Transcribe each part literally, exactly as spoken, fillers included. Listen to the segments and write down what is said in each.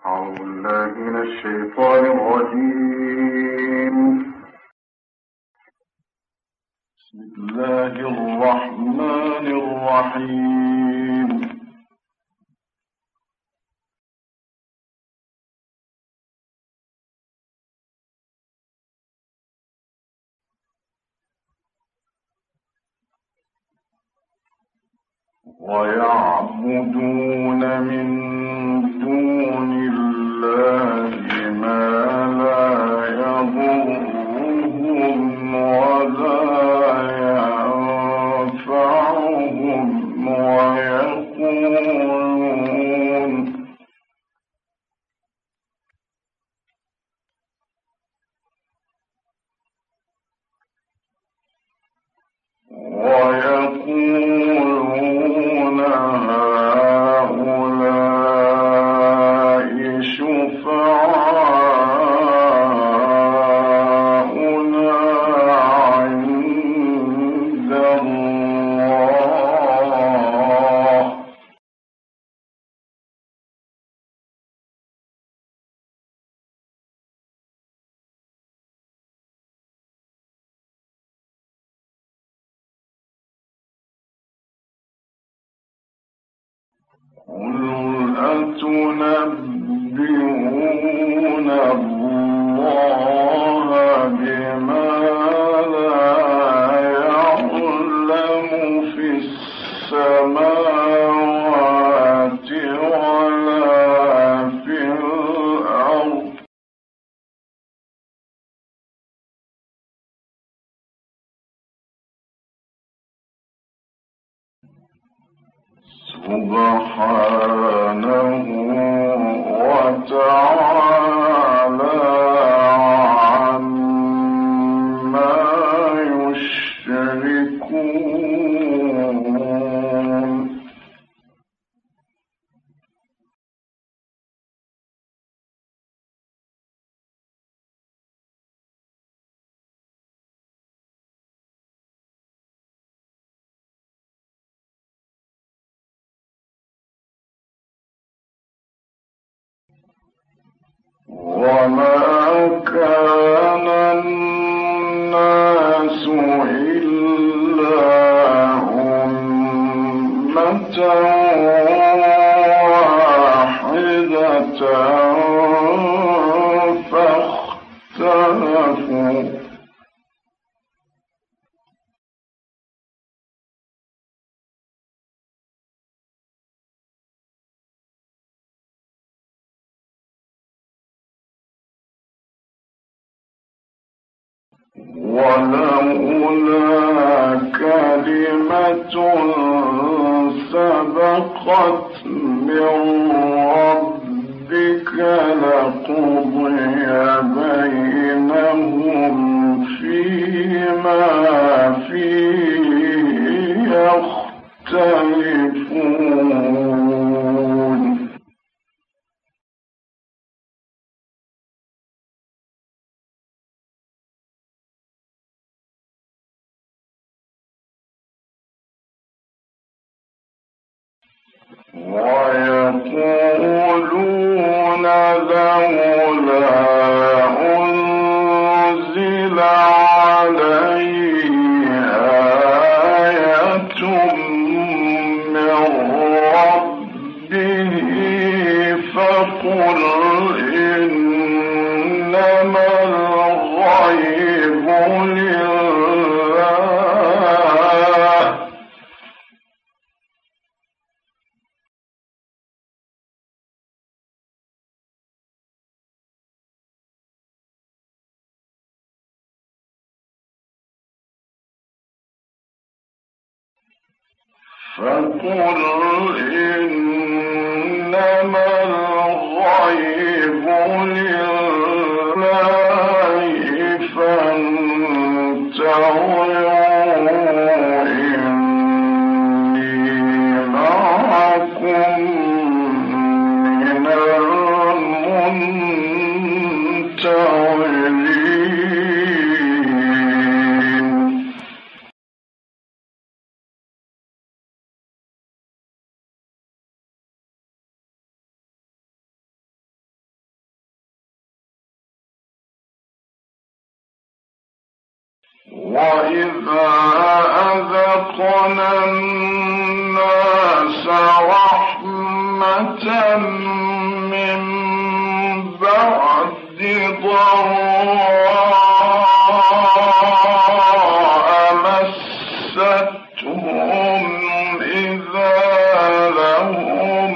أعوذ بالله من الشيطان الرجيم. بسم الله الرحمن الرحيم. ويعبدون من دون الله ما لا يضرهم ولا ينفعهم ويقولون ويقولون هؤلاء شفعاؤنا عند الله قل أتنبئون الله بما لا يعلم في السماوات ولا في الأرض سبحانه وتعالى عما يشركون. وما كان الناس إلا أمة واحدة فاختلفوا ولولا كلمة سبقت من ربك لقضي بينهم فيما فيه يختلفون. ويقولون لولا أنزل عليه آية من ربه فقل إنما الغيب لله فقل إنما الغيب لله فانتظروا إني معكم من المنتظرين. وإذا أذقنا الناس رحمة من بعد ضراء مستهم إذا لهم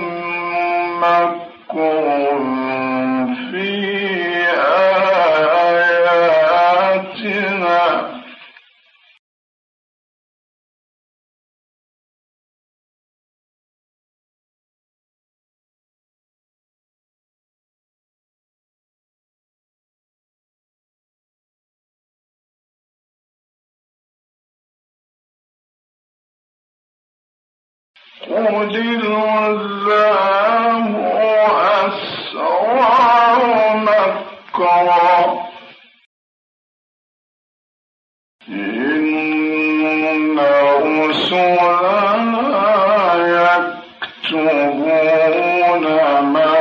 مكر في آياتنا قل الله أسرع مكرا إن رسلنا يكتبون ما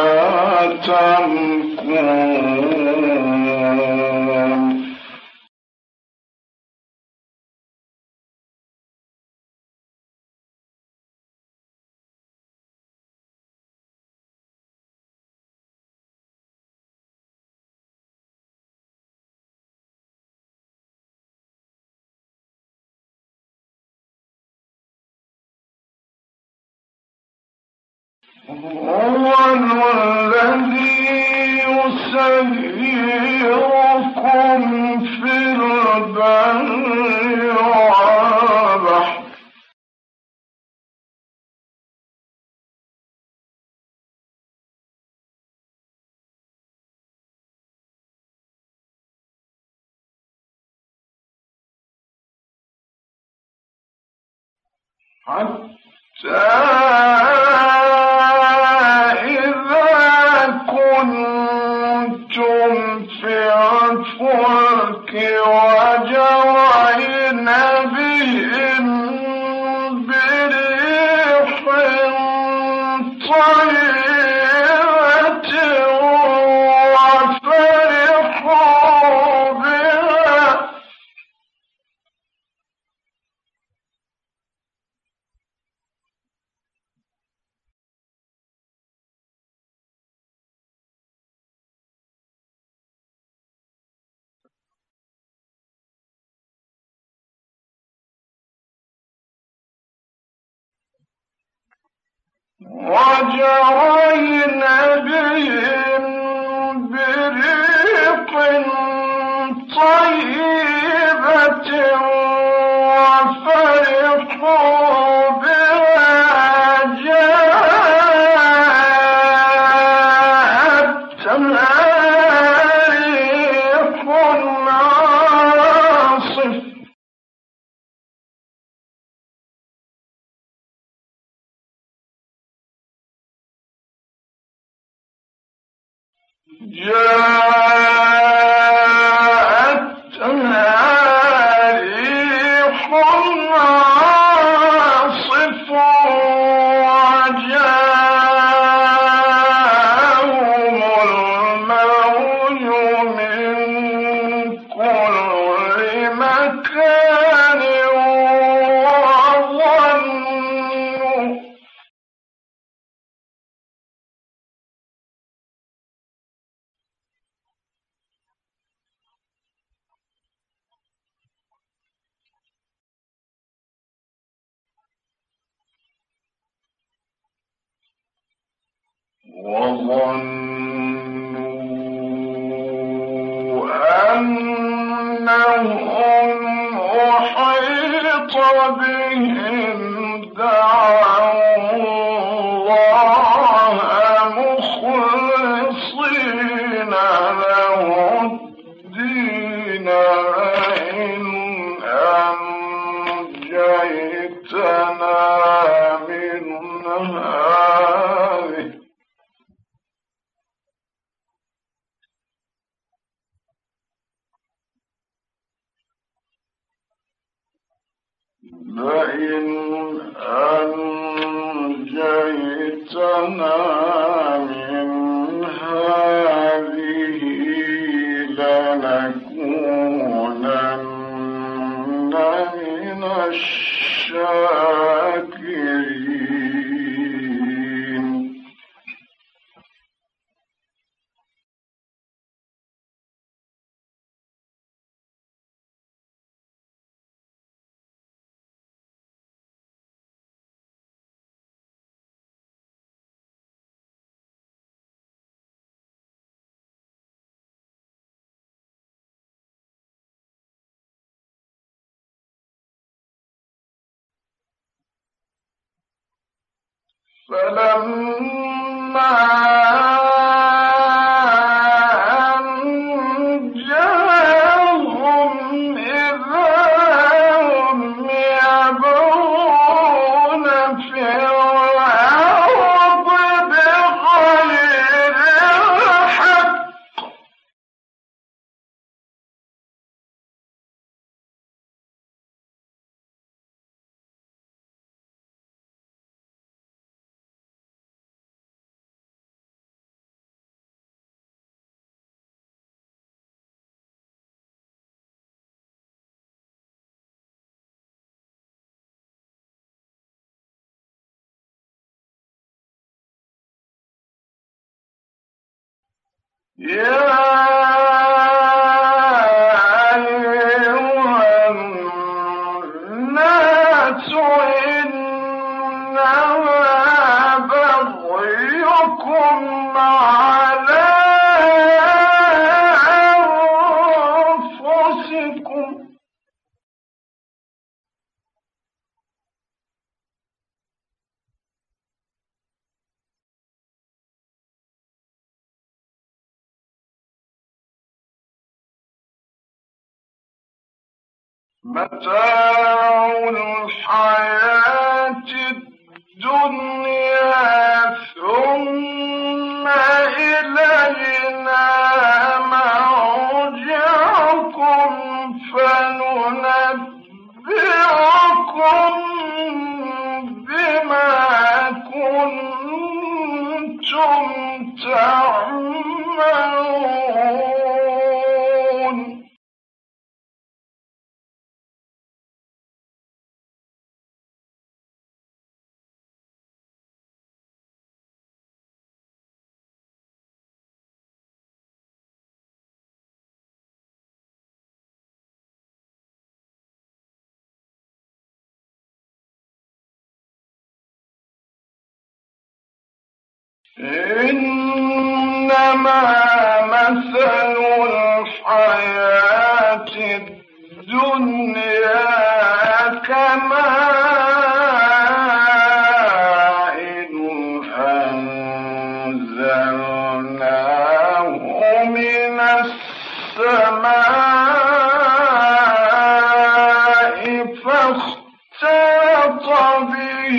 تمكرون هو الذي يسيركم في البر والبحر حتى وجرين بهم بريح طيبة وفرحوا بها وجرين بهم بريح طيبة وفرحوا بها جاءتها ريح عاصف جاءتها ريح عاصف وجاءهم الموج من كل مكان وظنوا وظنوا أنهم أحيط بهم دعوا الله مخلصين له الدين لئن أنجيتنا من هذه لئن أنجيتنا من هذه لنكونن الشاكرين. فلما يا أيها الناس إنما بغيكم على أنفسكم متاع الحياة الدنيا ثم إلينا مرجعكم فننبئكم بما كنتم تعملون. إنما مثل الحياة الدنيا كماء أنزلناه من السماء فاختلط به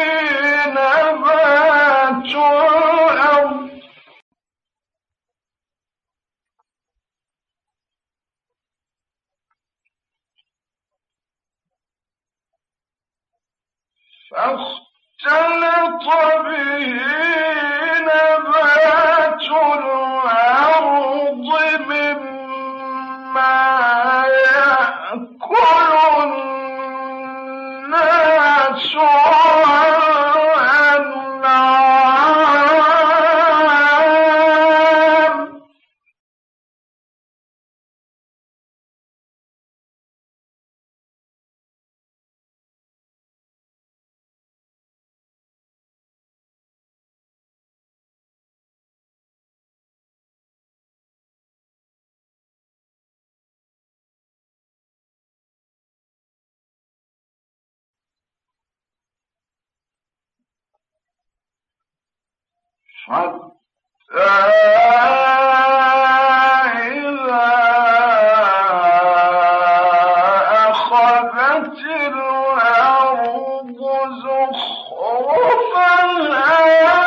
نبات الأرض فاختلط به نبات الأرض مما يأكل الناس والأنعام حتى إذا أخذت الأرض زخرفها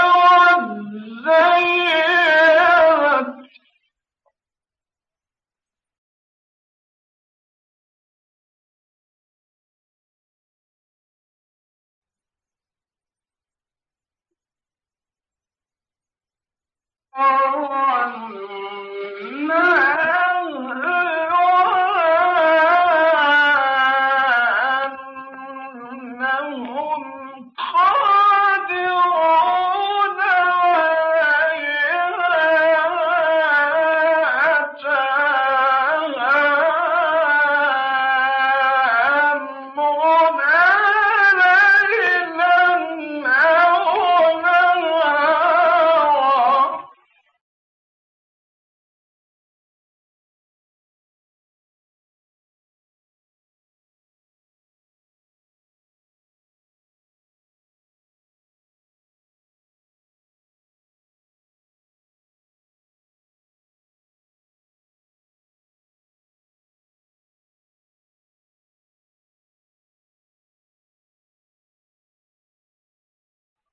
وزينت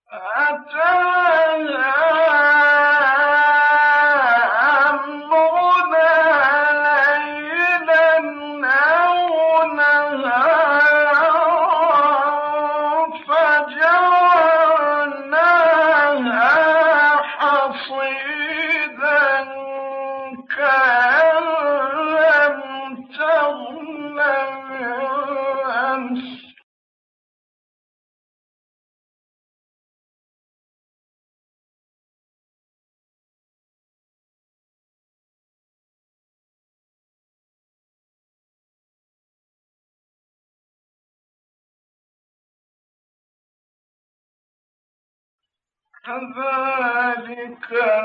كذلك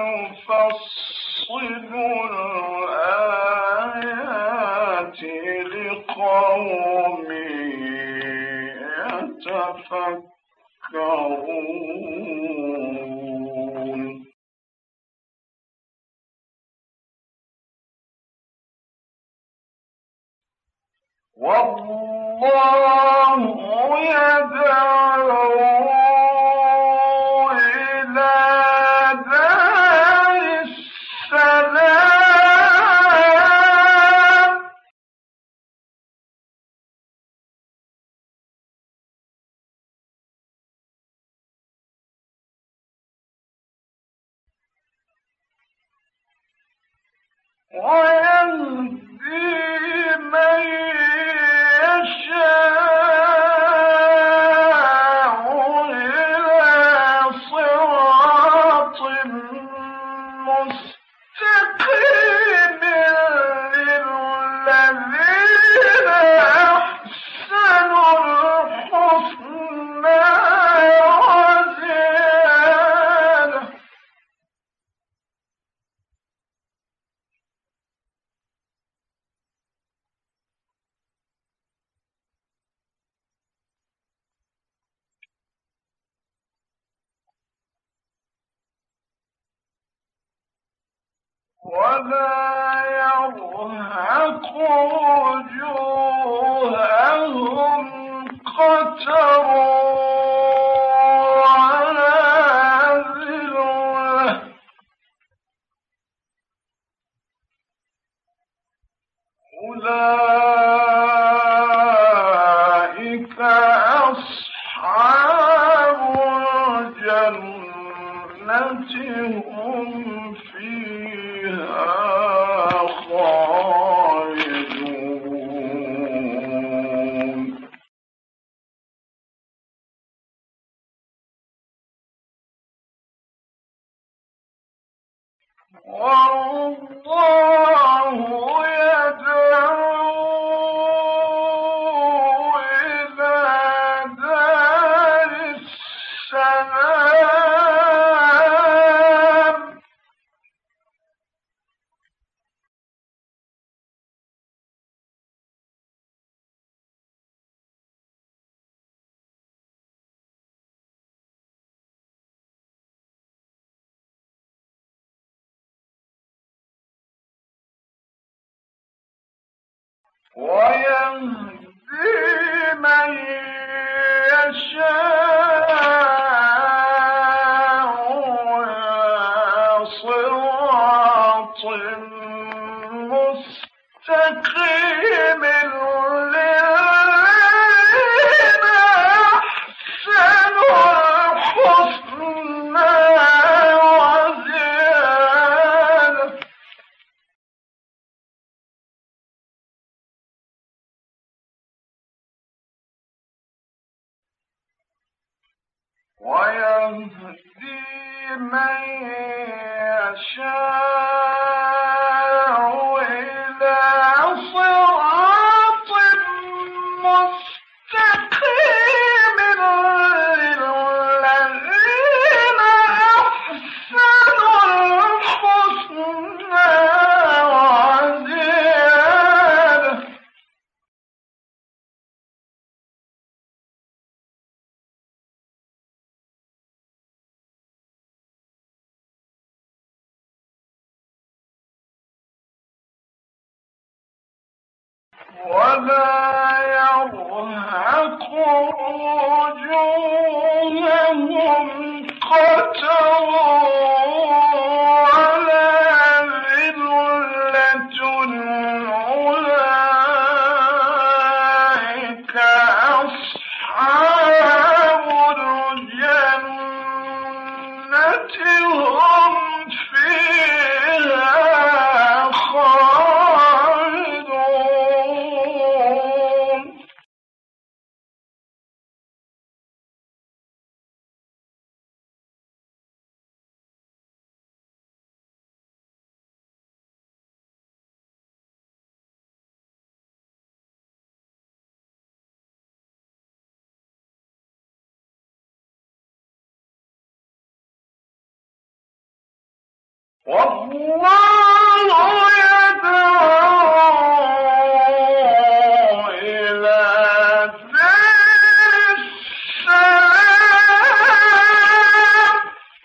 نفصل الآيات لقوم يتفكرون. والله يدعو إلى دار السلام ويهدي من يشاء إلى صراط مستقيم للذين أحسنوا الحسنى وزيادة. ولا يرهق وجوههم قتر ولا ذلة أولئك أصحاب الجنة هم فيها خالدون. والله يدعو إلى دار السلام ويهدي من يشاء إلى صراط مستقيم للذين أحسنوا الحسنى وزيادة. ويهدي من يشاء إلى صراط مستقيم للذين أحسنوا الحسنى وزيادة. ولا يرهق وجوههم والله يدعو إلى دار السلام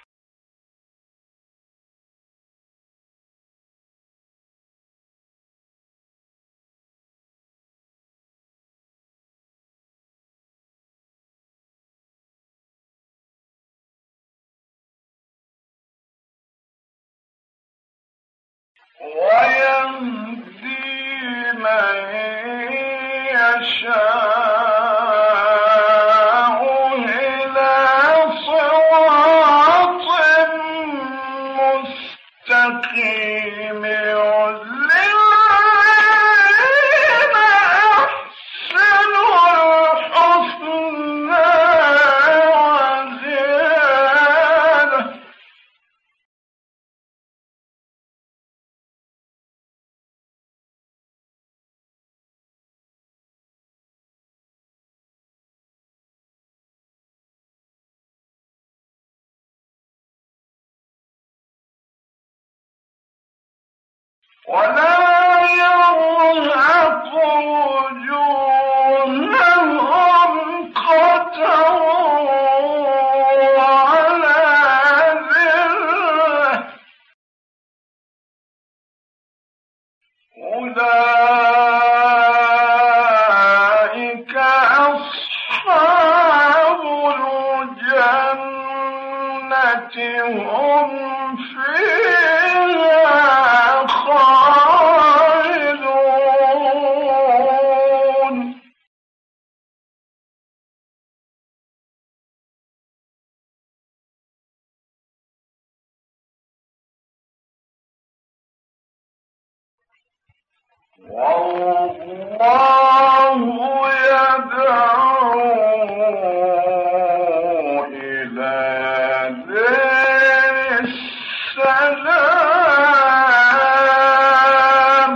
ويهدي من يشاء إلى صراط مستقيم للذين أحسنوا الحسنى وزيادة ولا يرهق وجوههم قتر ولا ذلة أولئك أصحاب الجنة هم فيها خالدون والله يدعو إلى دار السلام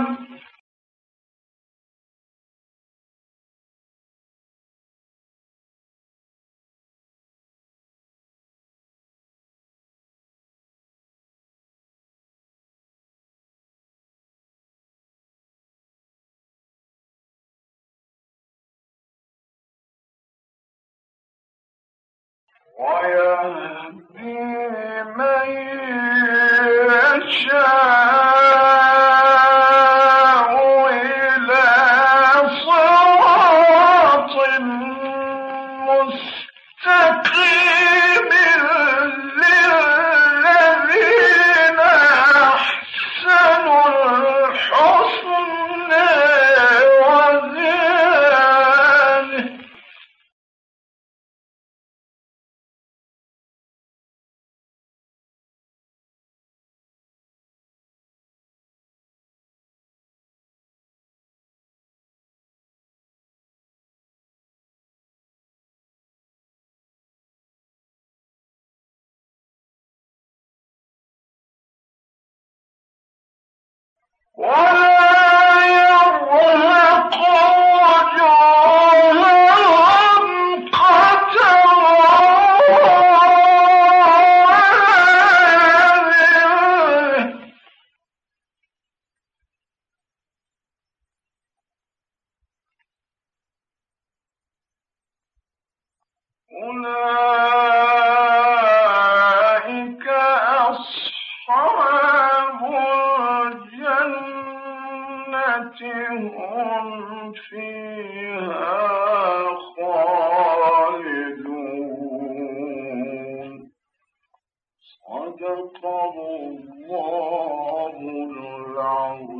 ويهدي من يشاء إلى صراط مستقيم للذين أحسنوا الحسنى وزيادة ولا يرهق وجوههم قتر ولا ذلة أولئك أصحاب الجنة هم فيها خالدون صدق الله العظيم.